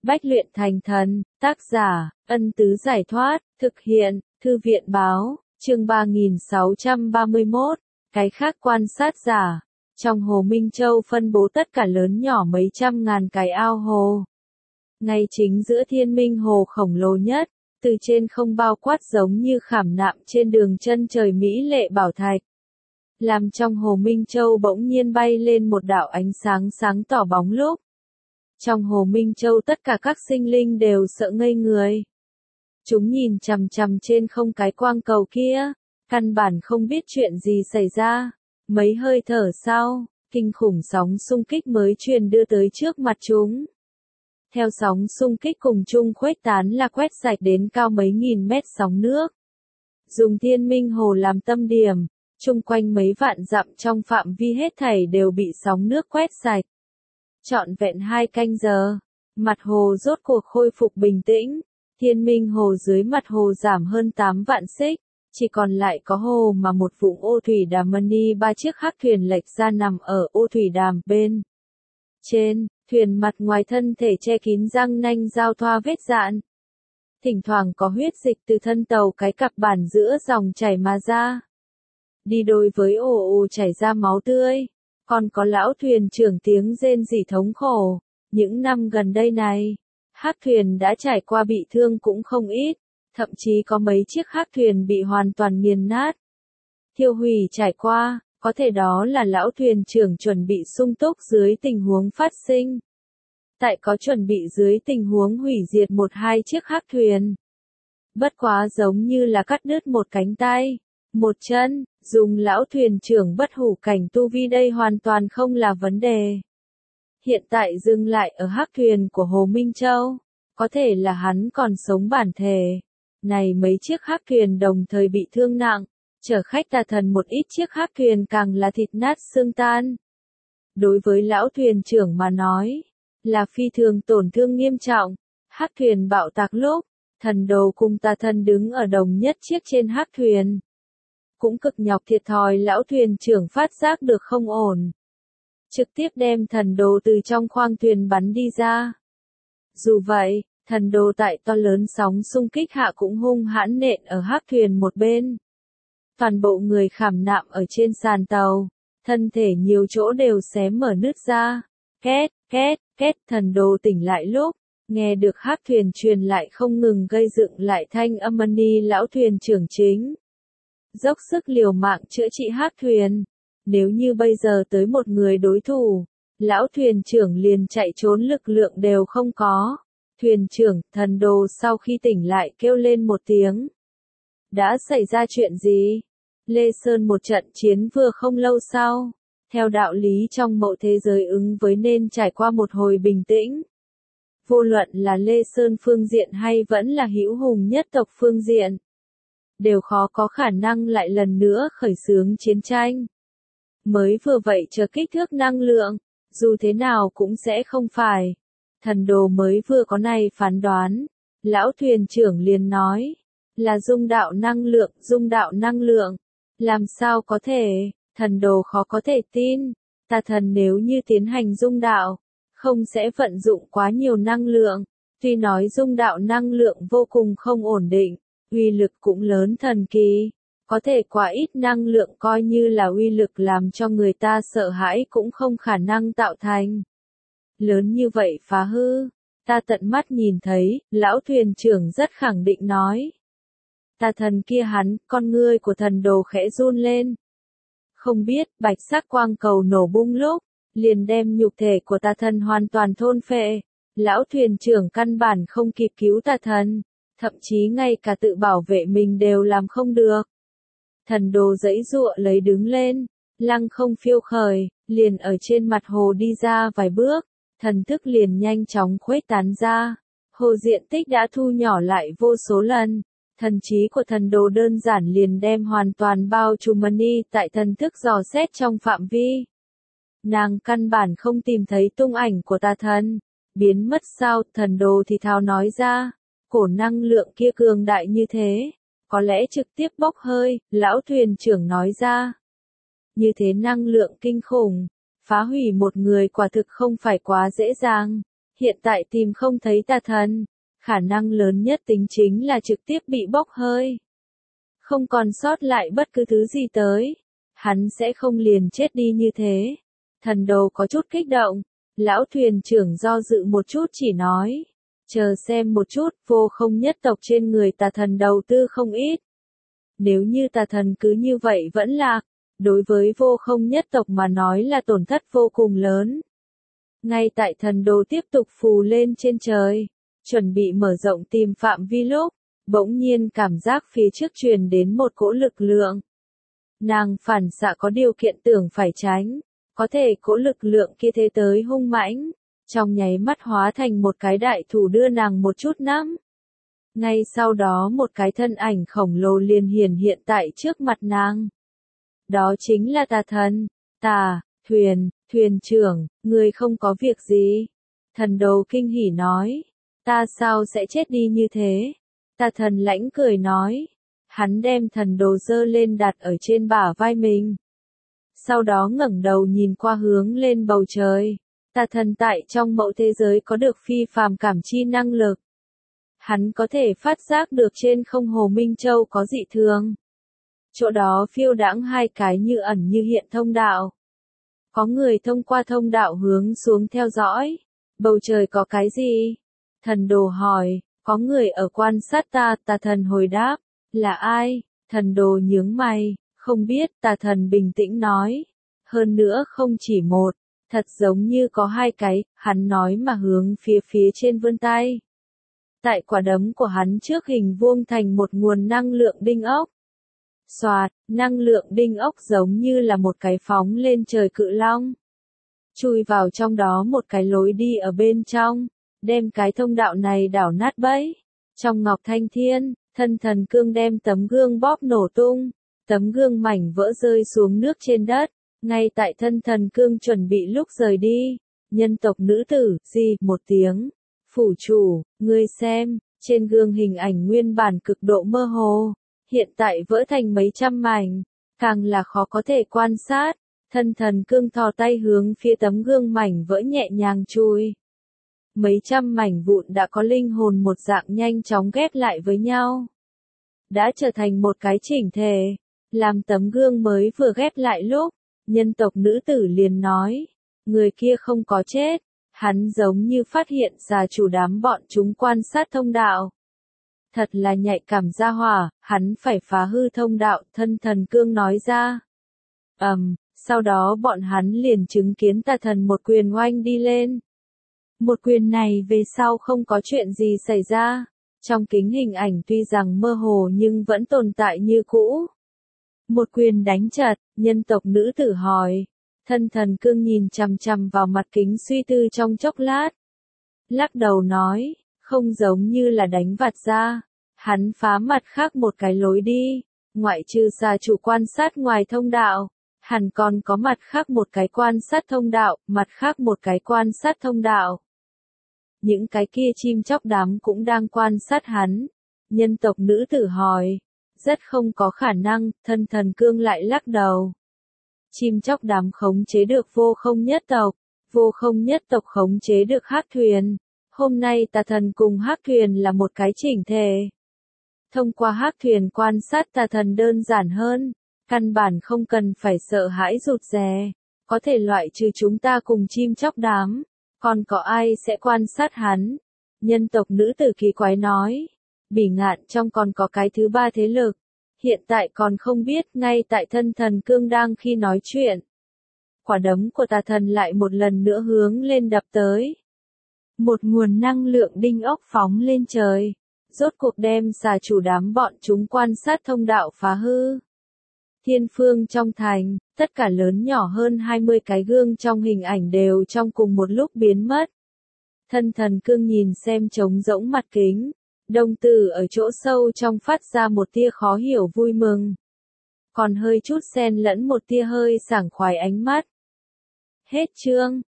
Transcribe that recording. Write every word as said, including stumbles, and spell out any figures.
Bách luyện thành thần, tác giả, Ân Tứ Giải Thoát, thực hiện, Thư viện Báo, chương ba nghìn sáu trăm ba mươi mốt, cái khác quan sát giả. Trong hồ Minh Châu phân bố tất cả lớn nhỏ mấy trăm ngàn cái ao hồ. Ngay chính giữa thiên minh hồ khổng lồ nhất, từ trên không bao quát giống như khảm nạm trên đường chân trời mỹ lệ bảo thạch. Làm trong hồ Minh Châu bỗng nhiên bay lên một đạo ánh sáng sáng tỏ bóng lúc. Trong hồ Minh Châu tất cả các sinh linh đều sợ ngây người. Chúng nhìn chằm chằm trên không cái quang cầu kia, căn bản không biết chuyện gì xảy ra. Mấy hơi thở sau, kinh khủng sóng xung kích mới truyền đưa tới trước mặt chúng. Theo sóng xung kích cùng chung khuếch tán là quét sạch đến cao mấy nghìn mét sóng nước. Dùng thiên minh hồ làm tâm điểm, chung quanh mấy vạn dặm trong phạm vi hết thảy đều bị sóng nước quét sạch. Trọn vẹn hai canh giờ, mặt hồ rốt cuộc khôi phục bình tĩnh, thiên minh hồ dưới mặt hồ giảm hơn tám vạn xích, chỉ còn lại có hồ mà một vũng ô thủy đàm mani ba chiếc hắc thuyền lệch ra nằm ở ô thủy đàm bên. Trên, thuyền mặt ngoài thân thể che kín răng nanh giao thoa vết dạn. Thỉnh thoảng có huyết dịch từ thân tàu cái cặp bản giữa dòng chảy mà ra. Đi đôi với ồ ồ chảy ra máu tươi. Còn có lão thuyền trưởng tiếng rên rỉ thống khổ. Những năm gần đây này, hắc thuyền đã trải qua bị thương cũng không ít, thậm chí có mấy chiếc hắc thuyền bị hoàn toàn nghiền nát. Thiêu hủy trải qua, có thể đó là lão thuyền trưởng chuẩn bị sung túc dưới tình huống phát sinh. Tại có chuẩn bị dưới tình huống hủy diệt một hai chiếc hắc thuyền. Bất quá giống như là cắt đứt một cánh tay, một chân, dùng lão thuyền trưởng bất hủ cảnh tu vi đây hoàn toàn không là vấn đề. Hiện tại dừng lại ở hắc thuyền của Hồ Minh Châu, có thể là hắn còn sống bản thể. Này mấy chiếc hắc thuyền đồng thời bị thương nặng, chở khách tà thần một ít chiếc hắc thuyền càng là thịt nát xương tan. Đối với lão thuyền trưởng mà nói, là phi thường tổn thương nghiêm trọng. Hắc thuyền bạo tạc lúc, thần đồ cùng tà thần đứng ở đồng nhất chiếc trên hắc thuyền. Cũng cực nhọc thiệt thòi lão thuyền trưởng phát giác được không ổn. Trực tiếp đem thần đồ từ trong khoang thuyền bắn đi ra. Dù vậy, thần đồ tại to lớn sóng xung kích hạ cũng hung hãn nện ở hắc thuyền một bên. Toàn bộ người khảm nạm ở trên sàn tàu, thân thể nhiều chỗ đều xé mở nứt ra. Két, két, két, thần đồ tỉnh lại lúc, nghe được hắc thuyền truyền lại không ngừng gây dựng lại thanh âm mani lão thuyền trưởng chính. Dốc sức liều mạng chữa trị hắc thuyền. Nếu như bây giờ tới một người đối thủ, lão thuyền trưởng liền chạy trốn lực lượng đều không có. Thuyền trưởng, thần đồ sau khi tỉnh lại kêu lên một tiếng. Đã xảy ra chuyện gì? Lê Sơn một trận chiến vừa không lâu sau. Theo đạo lý trong mậu thế giới ứng với nên trải qua một hồi bình tĩnh. Vô luận là Lê Sơn phương diện hay vẫn là Hữu Hùng nhất tộc phương diện, đều khó có khả năng lại lần nữa khởi xướng chiến tranh. Mới vừa vậy chờ kích thước năng lượng, dù thế nào cũng sẽ không phải. Thần đồ mới vừa có này phán đoán, lão thuyền trưởng liền nói, là dung đạo năng lượng, dung đạo năng lượng. Làm sao có thể, thần đồ khó có thể tin, tà thần nếu như tiến hành dung đạo, không sẽ vận dụng quá nhiều năng lượng. Tuy nói dung đạo năng lượng vô cùng không ổn định, uy lực cũng lớn thần kỳ. Có thể quá ít năng lượng coi như là uy lực làm cho người ta sợ hãi cũng không khả năng tạo thành. Lớn như vậy phá hư, ta tận mắt nhìn thấy, lão thuyền trưởng rất khẳng định nói. Tà thần kia hắn, con ngươi của thần đồ khẽ run lên. Không biết, bạch sắc quang cầu nổ bung lúc, liền đem nhục thể của tà thần hoàn toàn thôn phệ. Lão thuyền trưởng căn bản không kịp cứu tà thần, thậm chí ngay cả tự bảo vệ mình đều làm không được. Thần đồ giãy giụa lấy đứng lên, lăng không phiêu khởi, liền ở trên mặt hồ đi ra vài bước, thần thức liền nhanh chóng khuếch tán ra. Hồ diện tích đã thu nhỏ lại vô số lần, thần trí của thần đồ đơn giản liền đem hoàn toàn bao trùm mani tại thần thức dò xét trong phạm vi. Nàng căn bản không tìm thấy tung ảnh của tà thần, biến mất sao, thần đồ thì thào nói ra, cổ năng lượng kia cường đại như thế. Có lẽ trực tiếp bốc hơi, lão thuyền trưởng nói ra. Như thế năng lượng kinh khủng, phá hủy một người quả thực không phải quá dễ dàng. hiện tại tìm không thấy tà thần, khả năng lớn nhất tính chính là trực tiếp bị bốc hơi. Không còn sót lại bất cứ thứ gì tới. Hắn sẽ không liền chết đi như thế. Thần đồ có chút kích động. Lão thuyền trưởng do dự một chút chỉ nói. Chờ xem một chút, vô không nhất tộc trên người tà thần đầu tư không ít. Nếu như tà thần cứ như vậy vẫn lạc, đối với vô không nhất tộc mà nói là tổn thất vô cùng lớn. Ngay tại thần đồ tiếp tục phù lên trên trời, chuẩn bị mở rộng tìm phạm vi lúc, bỗng nhiên cảm giác phía trước truyền đến một cỗ lực lượng. Nàng phản xạ có điều kiện tưởng phải tránh, có thể cỗ lực lượng kia thế tới hung mãnh, trong nháy mắt hóa thành một cái đại thủ đưa nàng một chút nắm. Ngay sau đó một cái thân ảnh khổng lồ liền hiển hiện tại trước mặt nàng. Đó chính là tà thần, tà, thuyền, thuyền trưởng, người không có việc gì. Thần đồ kinh hỉ nói, ta sao sẽ chết đi như thế? Tà thần lãnh cười nói, hắn đem thần đồ dơ lên đặt ở trên bả vai mình. Sau đó ngẩng đầu nhìn qua hướng lên bầu trời. Tà thần tại trong mẫu thế giới có được phi phàm cảm chi năng lực. Hắn có thể phát giác được trên không Hồ Minh Châu có dị thường. Chỗ đó phiêu đãng hai cái như ẩn như hiện thông đạo. Có người thông qua thông đạo hướng xuống theo dõi. Bầu trời có cái gì? Thần đồ hỏi, có người ở quan sát ta, tà thần hồi đáp, là ai? Thần đồ nhướng mày, không biết, tà thần bình tĩnh nói. Hơn nữa không chỉ một, thật giống như có hai cái, hắn nói mà hướng phía phía trên vươn tay. Tại quả đấm của hắn trước hình vuông thành một nguồn năng lượng đinh ốc. Xoạt, năng lượng đinh ốc giống như là một cái phóng lên trời cự long. Chui vào trong đó một cái lối đi ở bên trong, đem cái thông đạo này đảo nát bấy. Trong ngọc thanh thiên, thân thần cương đem tấm gương bóp nổ tung, tấm gương mảnh vỡ rơi xuống nước trên đất. Ngay tại thân thần cương chuẩn bị lúc rời đi, nhân tộc nữ tử, gì, một tiếng. Phủ chủ, ngươi xem, trên gương hình ảnh nguyên bản cực độ mơ hồ, hiện tại vỡ thành mấy trăm mảnh, càng là khó có thể quan sát. Thân thần cương thò tay hướng phía tấm gương mảnh vỡ nhẹ nhàng chui. Mấy trăm mảnh vụn đã có linh hồn một dạng nhanh chóng ghép lại với nhau. Đã trở thành một cái chỉnh thể. Làm tấm gương mới vừa ghép lại lúc, nhân tộc nữ tử liền nói, người kia không có chết. Hắn giống như phát hiện ra chủ đám bọn chúng quan sát thông đạo. Thật là nhạy cảm gia hỏa, hắn phải phá hư thông đạo, thân thần cương nói ra. Ầm, um, sau đó bọn hắn liền chứng kiến tà thần một quyền oanh đi lên. Một quyền này về sau không có chuyện gì xảy ra. Trong kính hình ảnh tuy rằng mơ hồ nhưng vẫn tồn tại như cũ. Một quyền đánh chật, nhân tộc nữ tử hỏi. Thân thần cương nhìn chằm chằm vào mặt kính suy tư trong chốc lát. Lắc đầu nói, không giống như là đánh vặt ra. Hắn phá mặt khác một cái lối đi. Ngoại trừ xà chủ quan sát ngoài thông đạo. Hẳn còn có mặt khác một cái quan sát thông đạo, mặt khác một cái quan sát thông đạo. Những cái kia chim chóc đám cũng đang quan sát hắn. Nhân tộc nữ tử hỏi. Rất không có khả năng, thân thần cương lại lắc đầu. Chim chóc đám khống chế được vô không nhất tộc, vô không nhất tộc khống chế được hắc thuyền. Hôm nay tà thần cùng hắc thuyền là một cái chỉnh thể. Thông qua hắc thuyền quan sát tà thần đơn giản hơn, căn bản không cần phải sợ hãi rụt rè, có thể loại trừ chúng ta cùng chim chóc đám, còn có ai sẽ quan sát hắn? Nhân tộc nữ tử kỳ quái nói, Bỉ Ngạn trong còn có cái thứ ba thế lực. Hiện tại còn không biết, ngay tại thân thần cương đang khi nói chuyện. Quả đấm của tà thần lại một lần nữa hướng lên đập tới. Một nguồn năng lượng đinh ốc phóng lên trời. Rốt cuộc đem xà chủ đám bọn chúng quan sát thông đạo phá hư. Thiên phương trong thành, tất cả lớn nhỏ hơn hai mươi cái gương trong hình ảnh đều trong cùng một lúc biến mất. Thân thần cương nhìn xem trống rỗng mặt kính. Đồng tử ở chỗ sâu trong phát ra một tia khó hiểu vui mừng. Còn hơi chút xen lẫn một tia hơi sảng khoái ánh mắt. Hết chương.